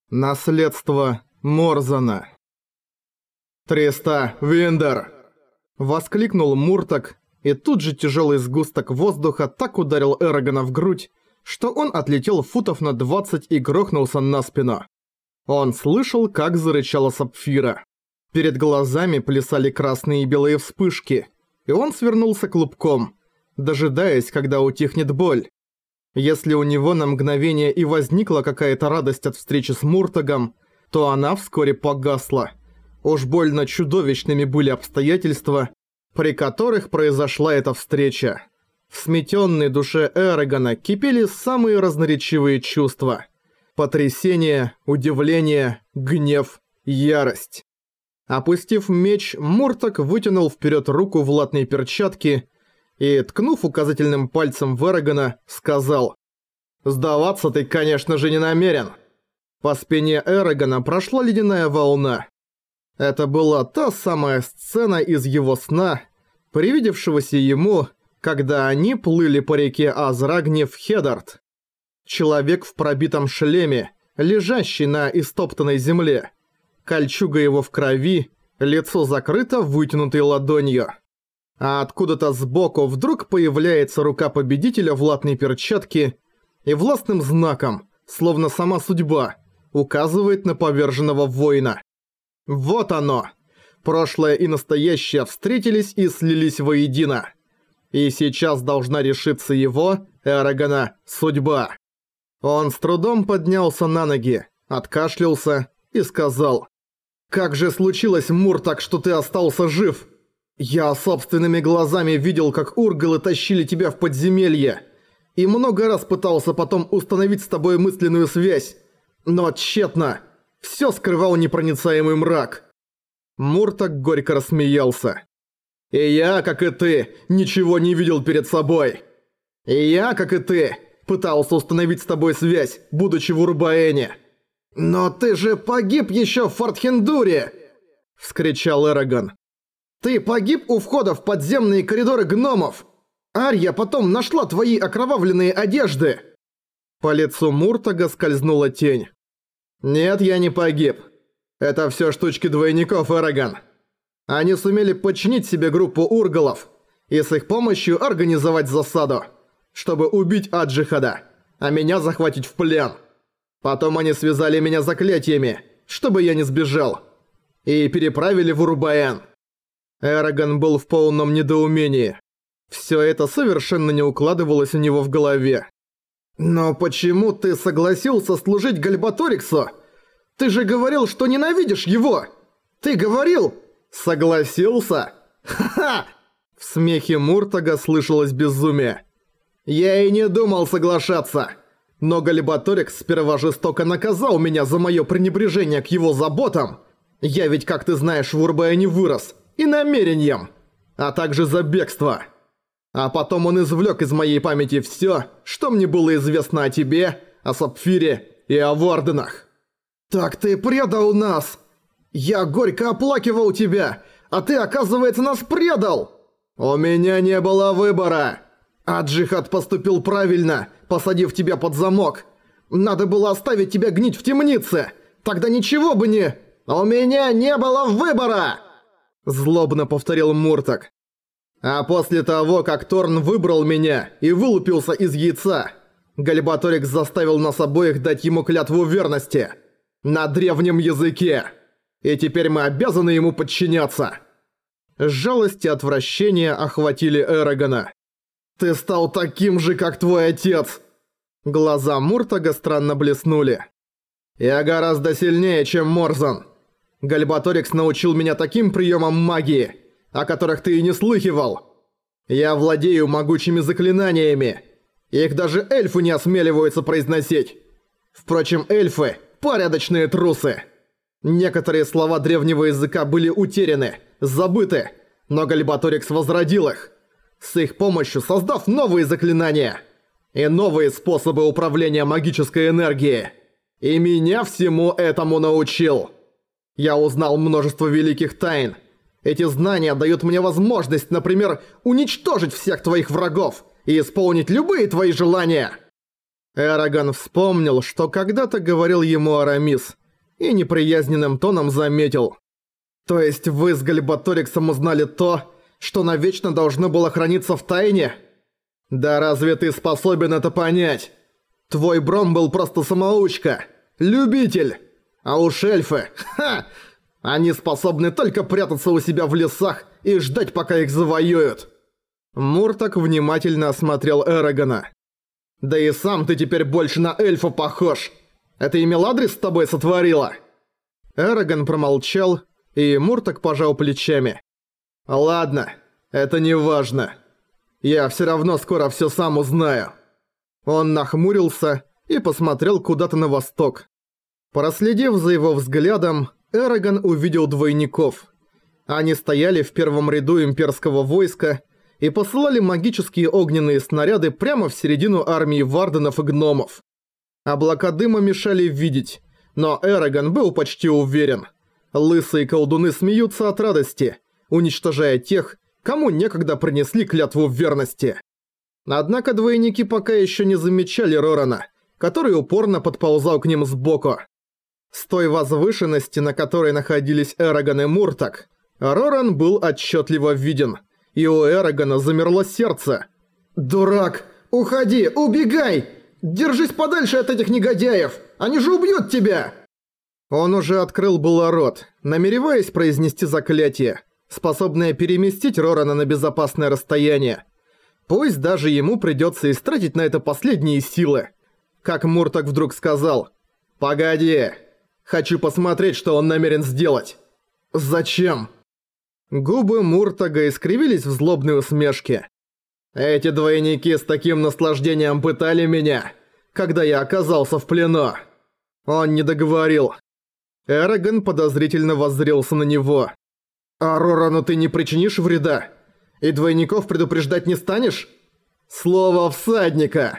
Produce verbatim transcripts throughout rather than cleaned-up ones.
Наследство Морзана. «Триста, Виндер!» — воскликнул Муртак, и тут же тяжелый сгусток воздуха так ударил Эрагона в грудь, что он отлетел футов на двадцать и грохнулся на спину. Он слышал, как зарычала Сапфира. Перед глазами плясали красные и белые вспышки, и он свернулся клубком, дожидаясь, когда утихнет боль. Если у него на мгновение и возникла какая-то радость от встречи с Муртагом, то она вскоре погасла. Уж больно чудовищными были обстоятельства, при которых произошла эта встреча. В сметенной душе Эрагона кипели самые разноречивые чувства. Потрясение, удивление, гнев, ярость. Опустив меч, Муртаг вытянул вперед руку в латной перчатке и, ткнув указательным пальцем в Эрагона, сказал: «Сдаваться ты, конечно же, не намерен». По спине Эрагона прошла ледяная волна. Это была та самая сцена из его сна, привидевшегося ему, когда они плыли по реке Азрагни в Хедарт. Человек в пробитом шлеме, лежащий на истоптанной земле. Кольчуга его в крови, лицо закрыто вытянутой ладонью. А откуда-то сбоку вдруг появляется рука победителя в латной перчатке и властным знаком, словно сама судьба, указывает на поверженного воина. Вот оно! Прошлое и настоящее встретились и слились воедино. И сейчас должна решиться его, Эрагона, судьба. Он с трудом поднялся на ноги, откашлялся и сказал: «Как же случилось, Муртак, что ты остался жив? Я собственными глазами видел, как ургалы тащили тебя в подземелье, и много раз пытался потом установить с тобой мысленную связь, но тщетно, все скрывал непроницаемый мрак». Муртак горько рассмеялся. «И я, как и ты, ничего не видел перед собой. И я, как и ты, пытался установить с тобой связь, будучи в Урбаэне». «Но ты же погиб еще в Фортхендуре!» — вскричал Эрагон. «Ты погиб у входа в подземные коридоры гномов! Арья потом нашла твои окровавленные одежды!» По лицу Муртага скользнула тень. «Нет, я не погиб. Это все штучки двойников, Эрагон. Они сумели подчинить себе группу ургалов и с их помощью организовать засаду, чтобы убить Аджихада, а меня захватить в плен. Потом они связали меня заклятиями, чтобы я не сбежал, и переправили в Урбаэн». Эрагон был в полном недоумении. Всё это совершенно не укладывалось у него в голове. «Но почему ты согласился служить Гальбаториксу? Ты же говорил, что ненавидишь его! Ты говорил...» «Согласился? Ха-ха!» В смехе Муртага слышалось безумие. «Я и не думал соглашаться. Но Гальбаторикс сперва жестоко наказал меня за моё пренебрежение к его заботам. Я ведь, как ты знаешь, в Урбаэне вырос. И намерением. А также за бегство. А потом он извлёк из моей памяти всё, что мне было известно о тебе, о Сапфире и о Варденах». «Так ты предал нас! Я горько оплакивал тебя, а ты, оказывается, нас предал!» «У меня не было выбора. Аджихад поступил правильно, посадив тебя под замок. Надо было оставить тебя гнить в темнице. Тогда ничего бы не... У меня не было выбора!» Злобно повторил Муртак. «А после того, как Торн выбрал меня и вылупился из яйца, Гальбаторикс заставил нас обоих дать ему клятву верности. На древнем языке. И теперь мы обязаны ему подчиняться». Жалость и отвращение охватили Эрагона. «Ты стал таким же, как твой отец!» Глаза Муртага странно блеснули. «Я гораздо сильнее, чем Морзан. Гальбаторикс научил меня таким приемам магии, о которых ты и не слыхивал. Я владею могучими заклинаниями. Их даже эльфы не осмеливаются произносить. Впрочем, эльфы – порядочные трусы. Некоторые слова древнего языка были утеряны, забыты, но Гальбаторикс возродил их, с их помощью создав новые заклинания и новые способы управления магической энергией. И меня всему этому научил. Я узнал множество великих тайн. Эти знания дают мне возможность, например, уничтожить всех твоих врагов и исполнить любые твои желания». Эрагон вспомнил, что когда-то говорил ему Арамис, и неприязненным тоном заметил. «То есть вы с Гальбаториксом узнали то, что навечно должно было храниться в тайне? Да разве ты способен это понять? Твой Бром был просто самоучка, любитель, а уж эльфы, ха! Они способны только прятаться у себя в лесах и ждать, пока их завоюют». Муртак внимательно осмотрел Эрагона. «Да и сам ты теперь больше на эльфа похож. Это и Меладрис с тобой сотворила?» Эрагон промолчал, и Муртак пожал плечами. «Ладно, это не важно. Я всё равно скоро всё сам узнаю». Он нахмурился и посмотрел куда-то на восток. Проследив за его взглядом, Эрагон увидел двойников. Они стояли в первом ряду имперского войска и посылали магические огненные снаряды прямо в середину армии варденов и гномов. Облака дыма мешали видеть, но Эрагон был почти уверен. Лысые колдуны смеются от радости, уничтожая тех, кому некогда принесли клятву верности. Однако двойники пока еще не замечали Рорана, который упорно подползал к ним сбоку. С той возвышенности, на которой находились Эрагон и Муртак, Роран был отчетливо виден, и у Эрагона замерло сердце. «Дурак! Уходи! Убегай! Держись подальше от этих негодяев! Они же убьют тебя!» Он уже открыл было рот, намереваясь произнести заклятие, способное переместить Рорана на безопасное расстояние. Пусть даже ему придется истратить на это последние силы. Как Муртак вдруг сказал: «Погоди! Хочу посмотреть, что он намерен сделать». «Зачем?» Губы Муртага искривились в злобной усмешке. «Эти двойники с таким наслаждением пытали меня, когда я оказался в плену». Он не договорил. Эрагон подозрительно воззрелся на него. «А Рорану ты не причинишь вреда? И двойников предупреждать не станешь? Слово всадника!»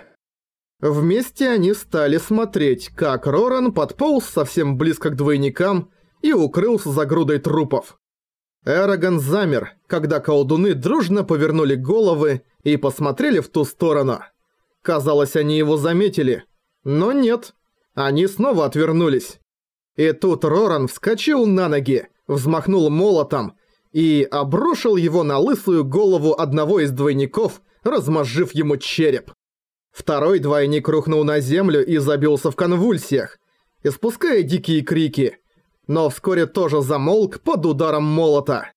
Вместе они стали смотреть, как Роран подполз совсем близко к двойникам и укрылся за грудой трупов. Эрагон замер, когда колдуны дружно повернули головы и посмотрели в ту сторону. Казалось, они его заметили. Но нет. Они снова отвернулись. И тут Роран вскочил на ноги, взмахнул молотом и обрушил его на лысую голову одного из двойников, размозжив ему череп. Второй двойник рухнул на землю и забился в конвульсиях, испуская дикие крики, но вскоре тоже замолк под ударом молота.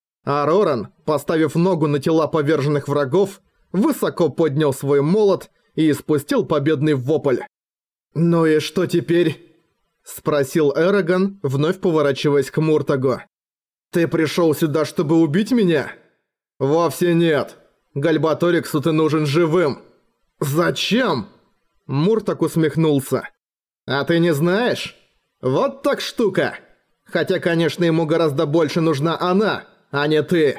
А Роран, поставив ногу на тела поверженных врагов, высоко поднял свой молот и испустил победный вопль. «Ну и что теперь?» – спросил Эрагон, вновь поворачиваясь к Муртагу. «Ты пришел сюда, чтобы убить меня?» «Вовсе нет. Гальбаториксу ты нужен живым». «Зачем?» Муртаг усмехнулся. «А ты не знаешь? Вот так штука. Хотя, конечно, ему гораздо больше нужна она, а не ты».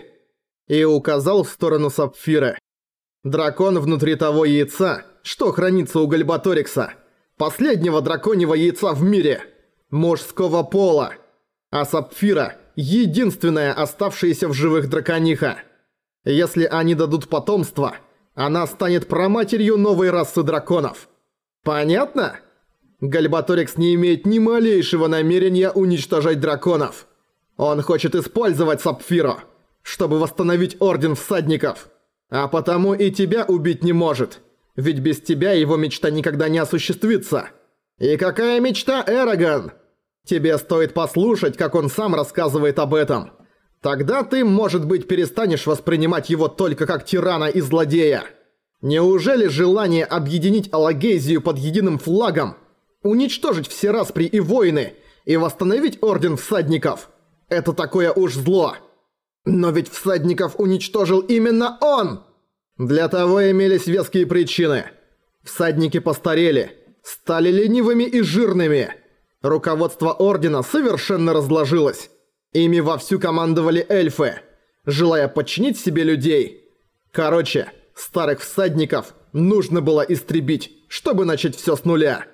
И указал в сторону Сапфира. «Дракон внутри того яйца, что хранится у Гальбаторикса. Последнего драконьего яйца в мире. Мужского пола. А Сапфира – единственная оставшаяся в живых дракониха. Если они дадут потомство, она станет праматерью новой расы драконов. Понятно? Гальбаторикс не имеет ни малейшего намерения уничтожать драконов. Он хочет использовать Сапфиру, чтобы восстановить Орден Всадников. А потому и тебя убить не может. Ведь без тебя его мечта никогда не осуществится. И какая мечта, Эрагон? Тебе стоит послушать, как он сам рассказывает об этом. Тогда ты, может быть, перестанешь воспринимать его только как тирана и злодея. Неужели желание объединить Алагейзию под единым флагом, уничтожить все распри и войны и восстановить Орден Всадников – это такое уж зло? Но ведь Всадников уничтожил именно он! Для того имелись веские причины. Всадники постарели, стали ленивыми и жирными. Руководство Ордена совершенно разложилось. Ими вовсю командовали эльфы, желая подчинить себе людей. Короче, старых всадников нужно было истребить, чтобы начать все с нуля.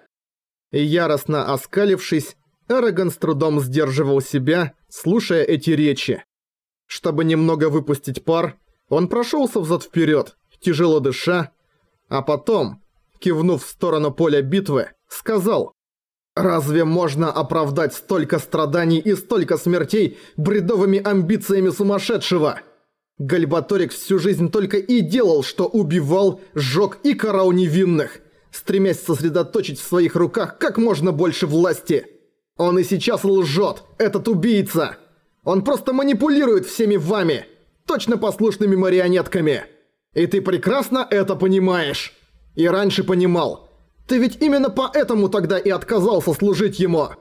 И яростно оскалившись, Эрагон с трудом сдерживал себя, слушая эти речи. Чтобы немного выпустить пар, он прошелся взад-вперед, тяжело дыша, а потом, кивнув в сторону поля битвы, сказал: «Разве можно оправдать столько страданий и столько смертей бредовыми амбициями сумасшедшего? Гальбаторикс всю жизнь только и делал, что убивал, сжёг и карал невинных, стремясь сосредоточить в своих руках как можно больше власти. Он и сейчас лжёт, этот убийца. Он просто манипулирует всеми вами, точно послушными марионетками. И ты прекрасно это понимаешь. И раньше понимал. Ты ведь именно поэтому тогда и отказался служить ему».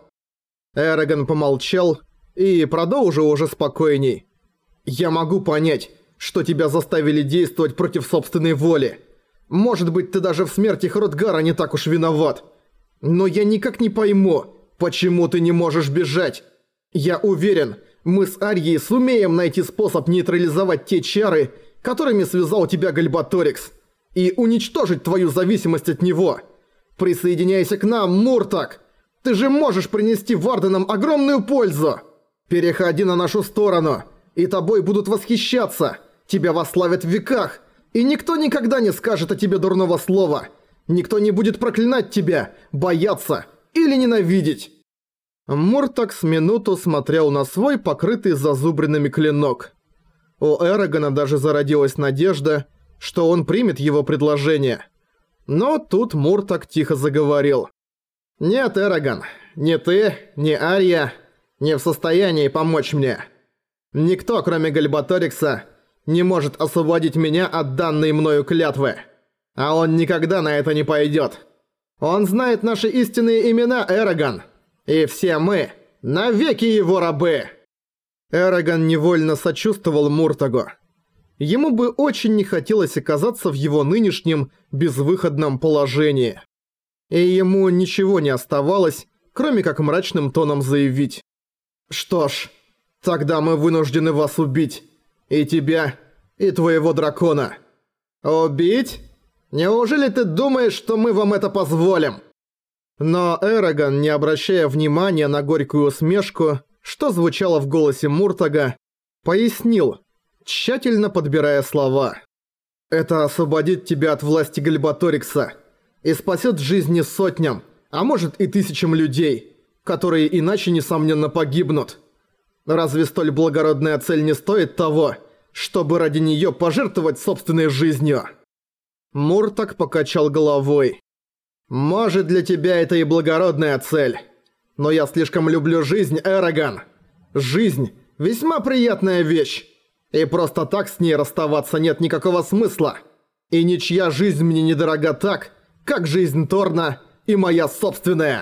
Эрагон помолчал и продолжил уже спокойней. «Я могу понять, что тебя заставили действовать против собственной воли. Может быть, ты даже в смерти Хротгара не так уж виноват. Но я никак не пойму, почему ты не можешь бежать. Я уверен, мы с Арьей сумеем найти способ нейтрализовать те чары, которыми связал тебя Гальбаторикс, и уничтожить твою зависимость от него. Присоединяйся к нам, Муртак! Ты же можешь принести Варденам огромную пользу! Переходи на нашу сторону, и тобой будут восхищаться, тебя восславят в веках, и никто никогда не скажет о тебе дурного слова. Никто не будет проклинать тебя, бояться или ненавидеть». Муртак с минуту смотрел на свой покрытый зазубринами клинок. У Эрагона даже зародилась надежда, что он примет его предложение. Но тут Муртак тихо заговорил. «Нет, Эрагон, ни ты, ни Арья не в состоянии помочь мне. Никто, кроме Гальбаторикса, не может освободить меня от данной мною клятвы. А он никогда на это не пойдет. Он знает наши истинные имена, Эрагон. И все мы навеки его рабы». Эрагон невольно сочувствовал Муртагу. Ему бы очень не хотелось оказаться в его нынешнем безвыходном положении. И ему ничего не оставалось, кроме как мрачным тоном заявить: «Что ж, тогда мы вынуждены вас убить. И тебя, и твоего дракона». «Убить? Неужели ты думаешь, что мы вам это позволим?» Но Эрагон, не обращая внимания на горькую усмешку, что звучало в голосе Муртага, пояснил, тщательно подбирая слова. «Это освободит тебя от власти Гальбаторикса и спасет жизни сотням, а может и тысячам людей, которые иначе, несомненно, погибнут. Разве столь благородная цель не стоит того, чтобы ради неё пожертвовать собственной жизнью?» Муртаг покачал головой. «Может, для тебя это и благородная цель, но я слишком люблю жизнь, Эрагон. Жизнь – весьма приятная вещь. И просто так с ней расставаться нет никакого смысла. И ничья жизнь мне недорога так, как жизнь Торна и моя собственная».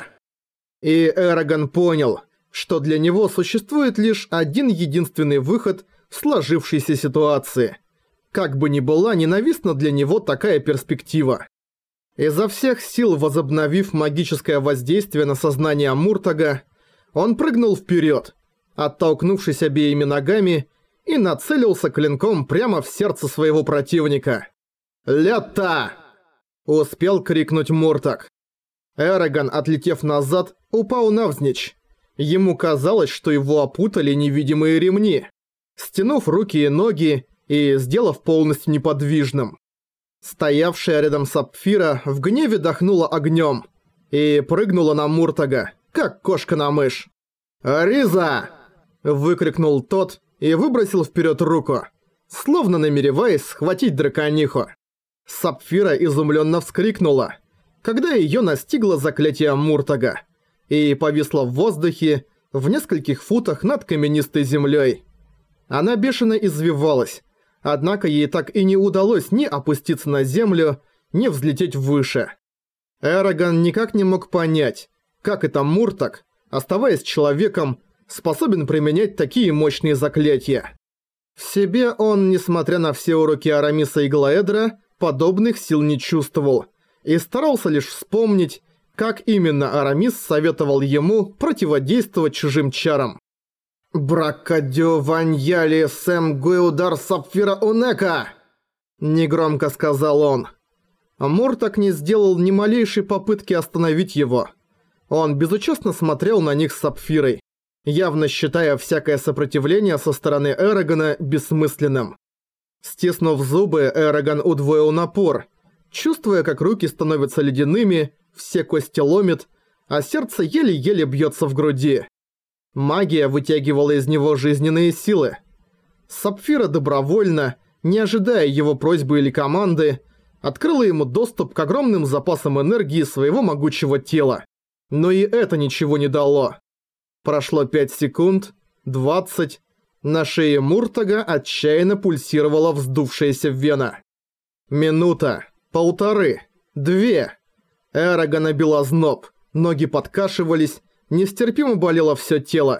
И Эрагон понял, что для него существует лишь один единственный выход в сложившейся ситуации. Как бы ни была ненавистна для него такая перспектива. Изо всех сил возобновив магическое воздействие на сознание Муртага, он прыгнул вперед, оттолкнувшись обеими ногами, и нацелился клинком прямо в сердце своего противника. «Лето!» – успел крикнуть Муртаг. Эрагон, отлетев назад, упал навзничь. Ему казалось, что его опутали невидимые ремни, стянув руки и ноги и сделав полностью неподвижным. Стоявшая рядом Сапфира в гневе дохнула огнем и прыгнула на Муртага, как кошка на мышь. «Риза!» – выкрикнул тот и выбросил вперед руку, словно намереваясь схватить дракониху. Сапфира изумленно вскрикнула, когда ее настигло заклятие Муртага, и повисла в воздухе в нескольких футах над каменистой землей. Она бешено извивалась, однако ей так и не удалось ни опуститься на землю, ни взлететь выше. Эрагон никак не мог понять, как это Муртаг, оставаясь человеком, способен применять такие мощные заклятия. В себе он, несмотря на все уроки Арамиса и Глаэдра, подобных сил не чувствовал и старался лишь вспомнить, как именно Арамис советовал ему противодействовать чужим чарам. «Бракадё ваньяли сэм гуэудар сапфира унека!» – негромко сказал он. Муртаг не сделал ни малейшей попытки остановить его. Он безучастно смотрел на них с Сапфирой, явно считая всякое сопротивление со стороны Эрагона бессмысленным. Стиснув зубы, Эрагон удвоил напор, Чувствуя, как руки становятся ледяными, все кости ломит, а сердце еле-еле бьется в груди. Магия вытягивала из него жизненные силы. Сапфира добровольно, не ожидая его просьбы или команды, открыла ему доступ к огромным запасам энергии своего могучего тела. Но и это ничего не дало. Прошло пять секунд, двадцать. На шее Муртага отчаянно пульсировала вздувшаяся вена. Минута, полторы, две. Эрагона била зноб, ноги подкашивались, нестерпимо болело все тело.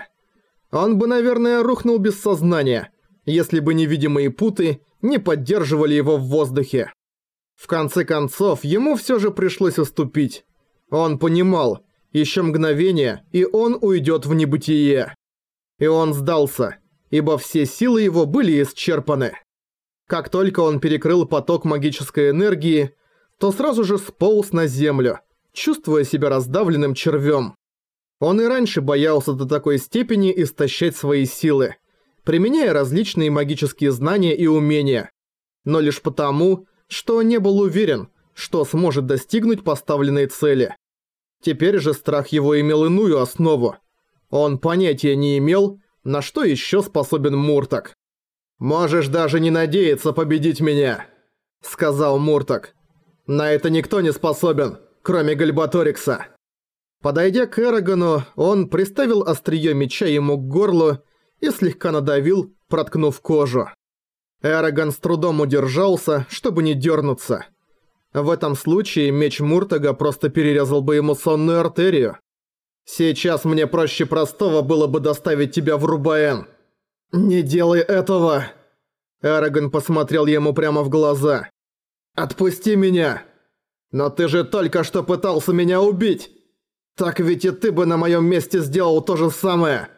Он бы, наверное, рухнул без сознания, если бы невидимые путы не поддерживали его в воздухе. В конце концов, ему все же пришлось уступить. Он понимал, еще мгновение, и он уйдет в небытие. И он сдался, ибо все силы его были исчерпаны. Как только он перекрыл поток магической энергии, то сразу же сполз на землю, чувствуя себя раздавленным червем. Он и раньше боялся до такой степени истощать свои силы, применяя различные магические знания и умения, но лишь потому, что не был уверен, что сможет достигнуть поставленной цели. Теперь же страх его имел иную основу. Он понятия не имел, на что еще способен Муртаг. «Можешь даже не надеяться победить меня», — сказал Муртаг. «На это никто не способен, кроме Гальбаторикса». Подойдя к Эрагану, он приставил острие меча ему к горлу и слегка надавил, проткнув кожу. Эраган с трудом удержался, чтобы не дернуться. В этом случае меч Муртага просто перерезал бы ему сонную артерию. «Сейчас мне проще простого было бы доставить тебя в Рубаэн». «Не делай этого!» Эраган посмотрел ему прямо в глаза. «Отпусти меня! Но ты же только что пытался меня убить! Так ведь и ты бы на моем месте сделал то же самое!»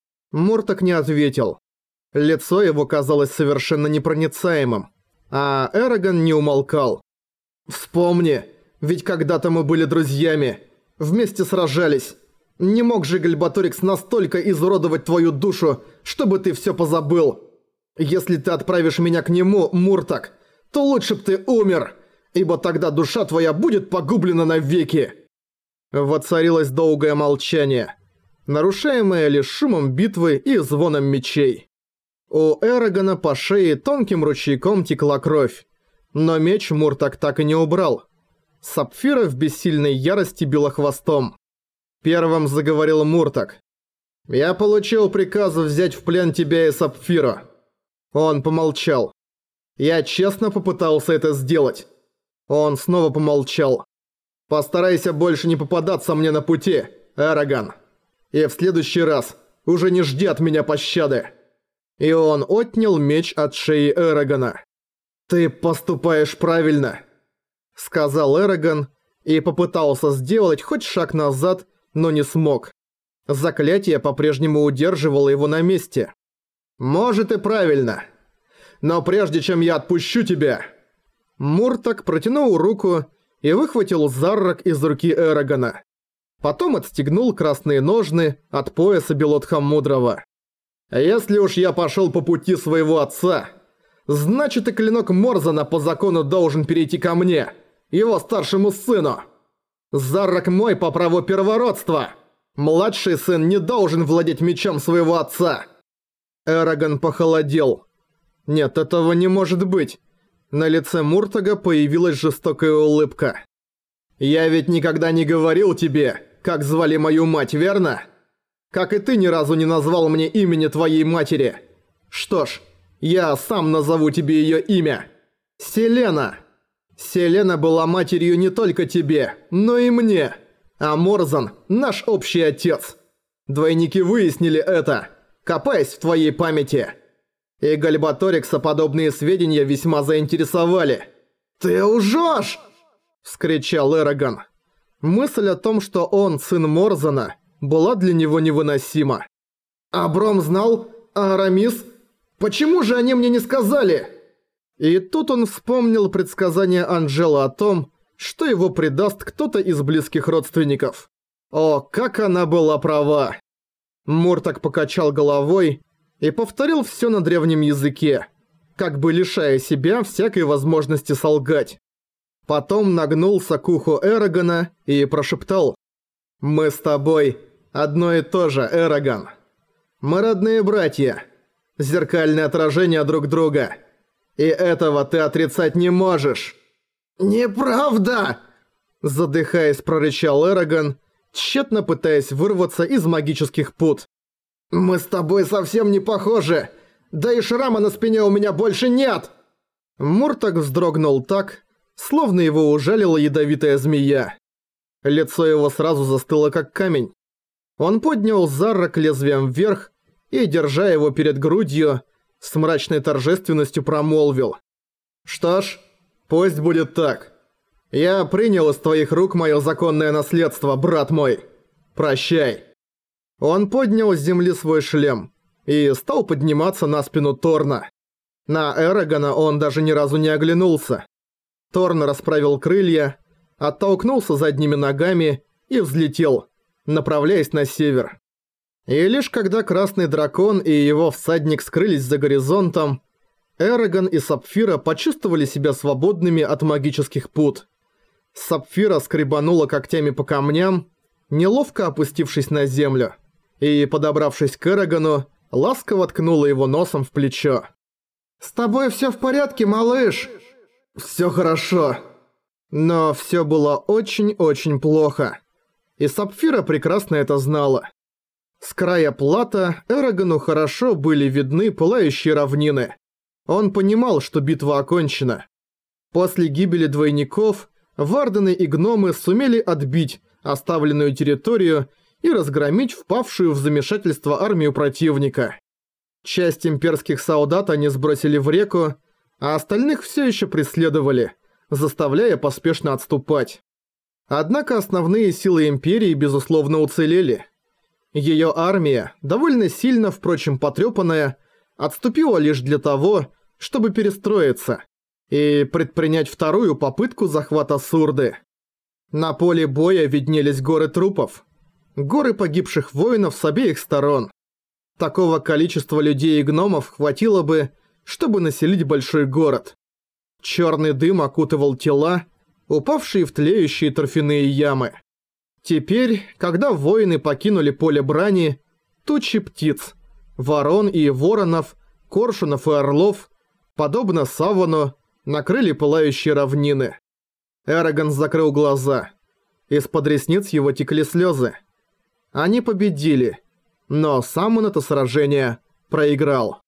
Муртаг не ответил. Лицо его казалось совершенно непроницаемым, а Эраган не умолкал. «Вспомни, ведь когда-то мы были друзьями, вместе сражались. Не мог же Гальбаторикс настолько изуродовать твою душу, чтобы ты все позабыл. Если ты отправишь меня к нему, Муртаг, то лучше б ты умер, ибо тогда душа твоя будет погублена навеки». Воцарилось долгое молчание, нарушаемое лишь шумом битвы и звоном мечей. У Эрагана по шее тонким ручейком текла кровь, но меч Муртаг так и не убрал. Сапфира в бессильной ярости била хвостом. Первым заговорил Муртаг. «Я получил приказ взять в плен тебя и Сапфиру». Он помолчал. «Я честно попытался это сделать». Он снова помолчал. «Постарайся больше не попадаться мне на пути, Эраган. И в следующий раз уже не жди от меня пощады». И он отнял меч от шеи Эрагана. «Ты поступаешь правильно», — сказал Эраган и попытался сделать хоть шаг назад, но не смог. Заклятие по-прежнему удерживало его на месте. «Может и правильно. Но прежде чем я отпущу тебя...» Муртаг протянул руку и выхватил заррак из руки Эрагана. Потом отстегнул красные ножны от пояса Белотха Мудрого. «Если уж я пошел по пути своего отца, значит и клинок Морзана по закону должен перейти ко мне, его старшему сыну. Заррак мой по праву первородства. Младший сын не должен владеть мечом своего отца». Эраган похолодел. Нет, этого не может быть. На лице Муртага появилась жестокая улыбка. «Я ведь никогда не говорил тебе, как звали мою мать, верно? Как и ты ни разу не назвал мне имени твоей матери. Что ж, я сам назову тебе ее имя. Селена. Селена была матерью не только тебе, но и мне. А Морзан – наш общий отец. Двойники выяснили это, копаясь в твоей памяти. И Гальбаторикса подобные сведения весьма заинтересовали». «Ты лжёшь!» – вскричал Эраган. Мысль о том, что он сын Морзана, была для него невыносима. «А Бром знал? А Арамис? Почему же они мне не сказали?» И тут он вспомнил предсказание Анжелы о том, что его предаст кто-то из близких родственников. О, как она была права! Муртаг покачал головой и повторил все на древнем языке, как бы лишая себя всякой возможности солгать. Потом нагнулся к уху Эрагона и прошептал: «Мы с тобой одно и то же, Эрагон. Мы родные братья, зеркальное отражение друг друга. И этого ты отрицать не можешь». «Неправда!» Задыхаясь, прорычал Эрагон, тщетно пытаясь вырваться из магических пут. «Мы с тобой совсем не похожи! Да и шрама на спине у меня больше нет!» Муртак вздрогнул так, словно его ужалила ядовитая змея. Лицо его сразу застыло как камень. Он поднял Заррак лезвием вверх и, держа его перед грудью, с мрачной торжественностью промолвил: «Что ж, пусть будет так. Я принял из твоих рук мое законное наследство, брат мой. Прощай». Он поднял с земли свой шлем и стал подниматься на спину Торна. На Эрагона он даже ни разу не оглянулся. Торн расправил крылья, оттолкнулся задними ногами и взлетел, направляясь на север. И лишь когда Красный Дракон и его всадник скрылись за горизонтом, Эрагон и Сапфира почувствовали себя свободными от магических пут. Сапфира скребанула когтями по камням, неловко опустившись на землю, и, подобравшись к Эрагону, ласково ткнула его носом в плечо. «С тобой всё в порядке, малыш?» «Всё хорошо». Но всё было очень-очень плохо. И Сапфира прекрасно это знала. С края плато Эрагону хорошо были видны пылающие равнины. Он понимал, что битва окончена. После гибели двойников вардены и гномы сумели отбить оставленную территорию и разгромить впавшую в замешательство армию противника. Часть имперских солдат они сбросили в реку, а остальных все еще преследовали, заставляя поспешно отступать. Однако основные силы империи безусловно уцелели. Ее армия, довольно сильно, впрочем, потрепанная, отступила лишь для того, чтобы перестроиться и предпринять вторую попытку захвата Сурды. На поле боя виднелись горы трупов, горы погибших воинов с обеих сторон. Такого количества людей и гномов хватило бы, чтобы населить большой город. Черный дым окутывал тела, упавшие в тлеющие торфяные ямы. Теперь, когда воины покинули поле брани, тучи птиц, ворон и воронов, коршунов и орлов, подобно савану, накрыли пылающие равнины. Эрагон закрыл глаза. Из-под ресниц его текли слезы. Они победили, но сам он это сражение проиграл.